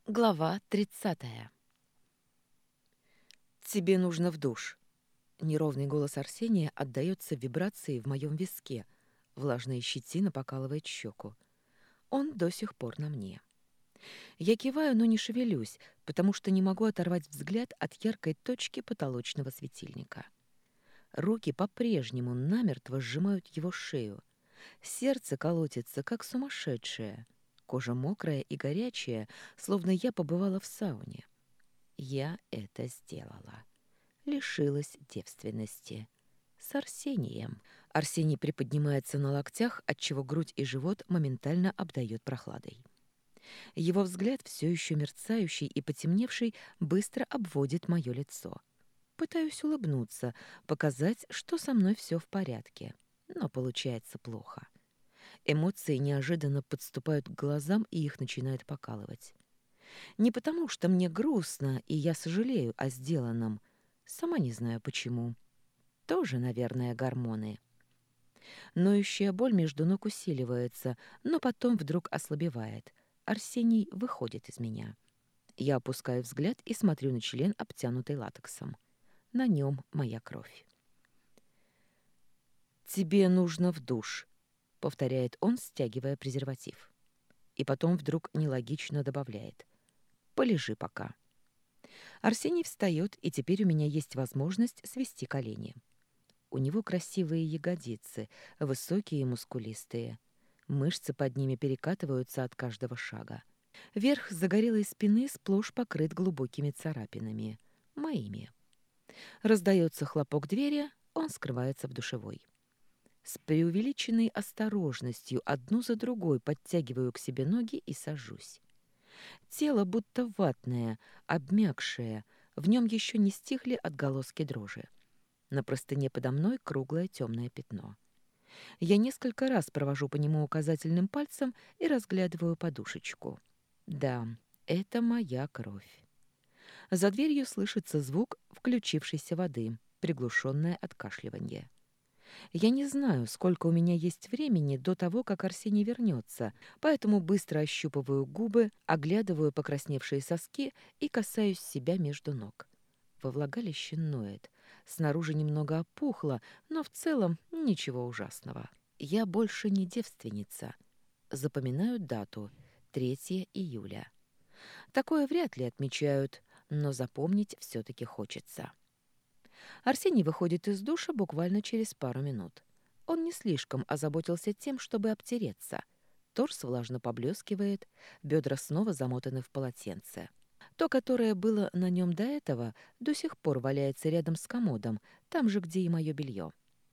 Глава 30. «Тебе нужно в душ». Неровный голос Арсения отдаётся вибрации в моем виске. Влажная щетина покалывает щеку. Он до сих пор на мне. Я киваю, но не шевелюсь, потому что не могу оторвать взгляд от яркой точки потолочного светильника. Руки по-прежнему намертво сжимают его шею. Сердце колотится, как сумасшедшее. Кожа мокрая и горячая, словно я побывала в сауне. Я это сделала. Лишилась девственности. С Арсением. Арсений приподнимается на локтях, отчего грудь и живот моментально обдает прохладой. Его взгляд, все еще мерцающий и потемневший, быстро обводит мое лицо. Пытаюсь улыбнуться, показать, что со мной все в порядке. Но получается плохо. Эмоции неожиданно подступают к глазам, и их начинает покалывать. Не потому, что мне грустно, и я сожалею о сделанном. Сама не знаю почему. Тоже, наверное, гормоны. Ноющая боль между ног усиливается, но потом вдруг ослабевает. Арсений выходит из меня. Я опускаю взгляд и смотрю на член, обтянутый латексом. На нем моя кровь. «Тебе нужно в душ», — повторяет он, стягивая презерватив. И потом вдруг нелогично добавляет. «Полежи пока». Арсений встает, и теперь у меня есть возможность свести колени. У него красивые ягодицы, высокие и мускулистые. Мышцы под ними перекатываются от каждого шага. Верх загорелой спины сплошь покрыт глубокими царапинами. Моими. Раздается хлопок двери, он скрывается в душевой. С преувеличенной осторожностью одну за другой подтягиваю к себе ноги и сажусь. Тело будто ватное, обмякшее, в нем еще не стихли отголоски дрожи. На простыне подо мной круглое темное пятно. Я несколько раз провожу по нему указательным пальцем и разглядываю подушечку. Да, это моя кровь. За дверью слышится звук включившейся воды, приглушенное откашливание. Я не знаю, сколько у меня есть времени до того, как Арсений вернется, поэтому быстро ощупываю губы, оглядываю покрасневшие соски и касаюсь себя между ног. Во влагалище ноет. Снаружи немного опухло, но в целом ничего ужасного. Я больше не девственница. Запоминаю дату — 3 июля. Такое вряд ли отмечают, но запомнить все-таки хочется. Арсений выходит из душа буквально через пару минут. Он не слишком озаботился тем, чтобы обтереться. Торс влажно поблескивает, бедра снова замотаны в полотенце. То, которое было на нем до этого, до сих пор валяется рядом с комодом, там же, где и мое белье.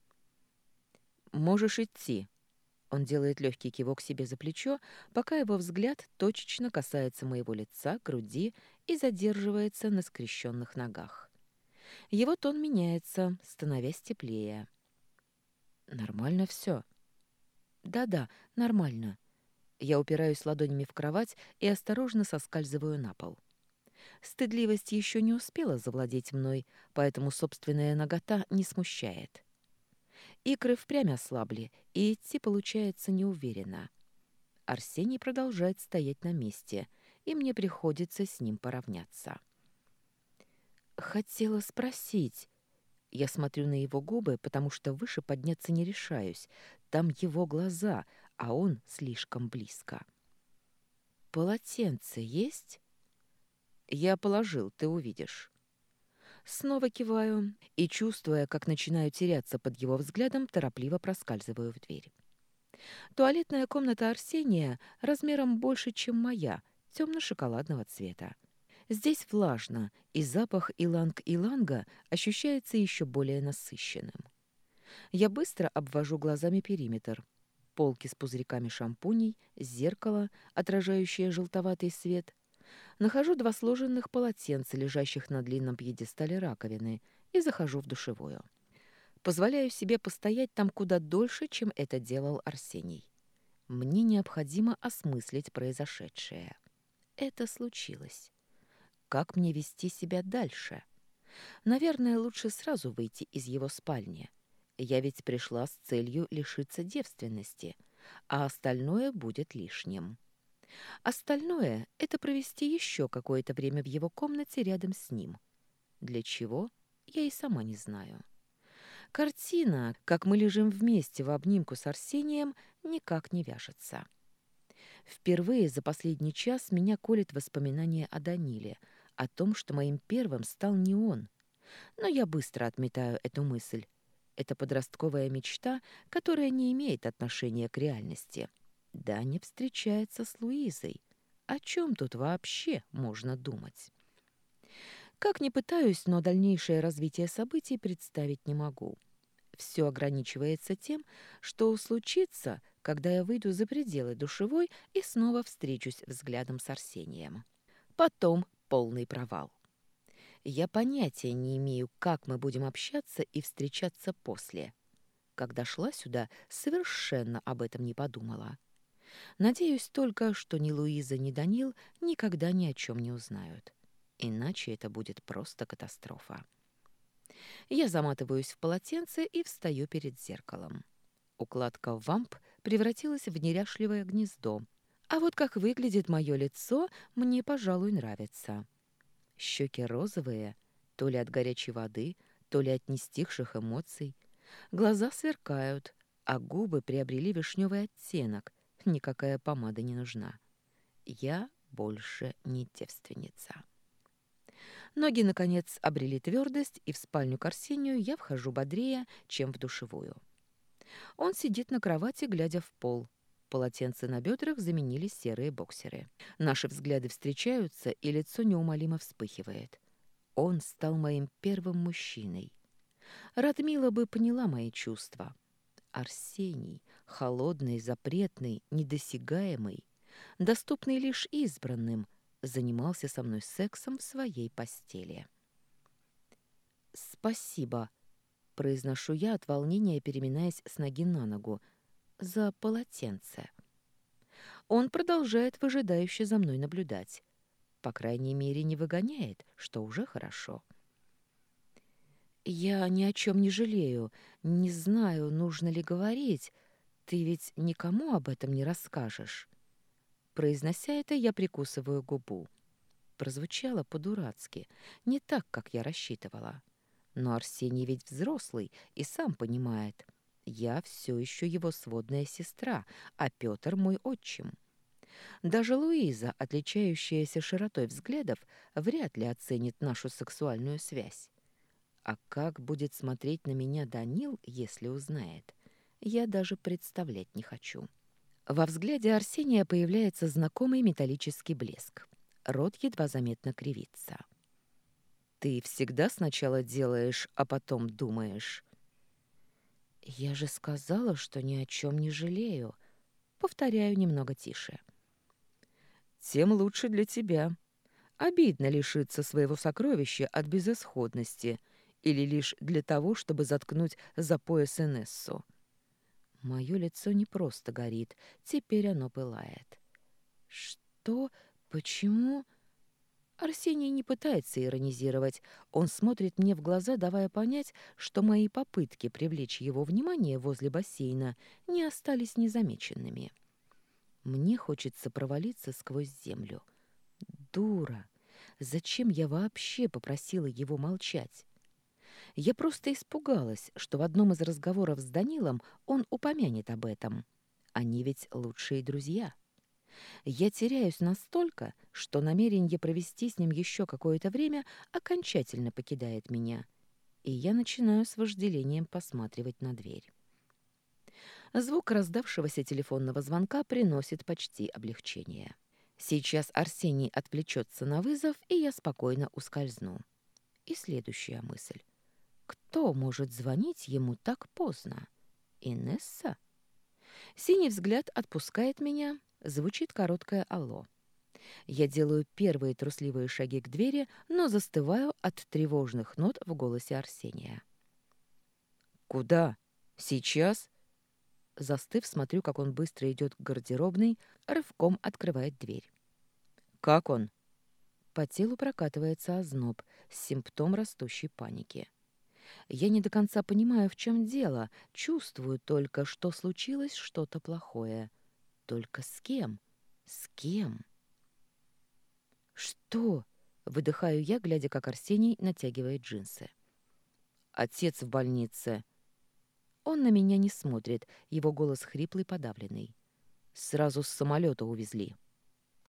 «Можешь идти». Он делает легкий кивок себе за плечо, пока его взгляд точечно касается моего лица, груди и задерживается на скрещенных ногах. Его тон меняется, становясь теплее. «Нормально все. «Да-да, нормально». Я упираюсь ладонями в кровать и осторожно соскальзываю на пол. Стыдливость еще не успела завладеть мной, поэтому собственная нагота не смущает. Икры впрямь ослабли, и идти получается неуверенно. Арсений продолжает стоять на месте, и мне приходится с ним поравняться. «Хотела спросить». Я смотрю на его губы, потому что выше подняться не решаюсь. Там его глаза, а он слишком близко. «Полотенце есть?» «Я положил, ты увидишь». Снова киваю и, чувствуя, как начинаю теряться под его взглядом, торопливо проскальзываю в дверь. Туалетная комната Арсения размером больше, чем моя, темно-шоколадного цвета. Здесь влажно, и запах иланг-иланга ощущается еще более насыщенным. Я быстро обвожу глазами периметр. Полки с пузырьками шампуней, зеркало, отражающее желтоватый свет. Нахожу 2 сложенных полотенца, лежащих на длинном пьедестале раковины, и захожу в душевую. Позволяю себе постоять там куда дольше, чем это делал Арсений. Мне необходимо осмыслить произошедшее. Это случилось. Как мне вести себя дальше? Наверное, лучше сразу выйти из его спальни. Я ведь пришла с целью лишиться девственности, а остальное будет лишним. Остальное — это провести еще какое-то время в его комнате рядом с ним. Для чего? Я и сама не знаю. Картина, как мы лежим вместе в обнимку с Арсением, никак не вяжется. Впервые за последний час меня колет воспоминание о Даниле, о том, что моим первым стал не он. Но я быстро отметаю эту мысль. Это подростковая мечта, которая не имеет отношения к реальности. Даня встречается с Луизой. О чем тут вообще можно думать? Как ни пытаюсь, но дальнейшее развитие событий представить не могу. Все ограничивается тем, что случится, когда я выйду за пределы душевой и снова встречусь взглядом с Арсением. Потом полный провал. Я понятия не имею, как мы будем общаться и встречаться после. Когда шла сюда, совершенно об этом не подумала. Надеюсь только, что ни Луиза, ни Данил никогда ни о чем не узнают. Иначе это будет просто катастрофа. Я заматываюсь в полотенце и встаю перед зеркалом. Укладка в вамп превратилась в неряшливое гнездо. А вот как выглядит мое лицо, мне, пожалуй, нравится. Щеки розовые, то ли от горячей воды, то ли от нестихших эмоций. Глаза сверкают, а губы приобрели вишневый оттенок. Никакая помада не нужна. Я больше не девственница. Ноги, наконец, обрели твердость, и в спальню к Арсению я вхожу бодрее, чем в душевую. Он сидит на кровати, глядя в пол. Полотенца на бедрах заменили серые боксеры. Наши взгляды встречаются, и лицо неумолимо вспыхивает. Он стал моим первым мужчиной. Радмила бы поняла мои чувства. Арсений, холодный, запретный, недосягаемый, доступный лишь избранным, занимался со мной сексом в своей постели. «Спасибо», — произношу я от волнения, переминаясь с ноги на ногу, — «за полотенце». Он продолжает выжидающе за мной наблюдать. По крайней мере, не выгоняет, что уже хорошо. «Я ни о чем не жалею. Не знаю, нужно ли говорить. Ты ведь никому об этом не расскажешь». Произнося это, я прикусываю губу. Прозвучало по-дурацки, не так, как я рассчитывала. Но Арсений ведь взрослый и сам понимает. Я все еще его сводная сестра, а Петр мой отчим. Даже Луиза, отличающаяся широтой взглядов, вряд ли оценит нашу сексуальную связь. А как будет смотреть на меня Данил, если узнает? Я даже представлять не хочу. Во взгляде Арсения появляется знакомый металлический блеск. Рот едва заметно кривится. «Ты всегда сначала делаешь, а потом думаешь?» «Я же сказала, что ни о чем не жалею». Повторяю немного тише. «Тем лучше для тебя. Обидно лишиться своего сокровища от безысходности или лишь для того, чтобы заткнуть за пояс Инессу». Мое лицо не просто горит, теперь оно пылает. «Что? Почему?» Арсений не пытается иронизировать. Он смотрит мне в глаза, давая понять, что мои попытки привлечь его внимание возле бассейна не остались незамеченными. Мне хочется провалиться сквозь землю. Дура! Зачем я вообще попросила его молчать? Я просто испугалась, что в одном из разговоров с Данилом он упомянет об этом. Они ведь лучшие друзья. Я теряюсь настолько, что намерение провести с ним еще какое-то время окончательно покидает меня, и я начинаю с вожделением посматривать на дверь. Звук раздавшегося телефонного звонка приносит почти облегчение. Сейчас Арсений отвлечется на вызов, и я спокойно ускользну. И следующая мысль. Кто может звонить ему так поздно? Инесса? Синий взгляд отпускает меня, звучит короткое «алло». Я делаю первые трусливые шаги к двери, но застываю от тревожных нот в голосе Арсения. «Куда? Сейчас?» Застыв, смотрю, как он быстро идет к гардеробной, рывком открывает дверь. «Как он?» По телу прокатывается озноб, симптом растущей паники. Я не до конца понимаю, в чем дело, чувствую только, что случилось что-то плохое. Только с кем? С кем? Что? Выдыхаю я, глядя, как Арсений натягивает джинсы. Отец в больнице. Он на меня не смотрит, его голос хриплый, подавленный. Сразу с самолета увезли.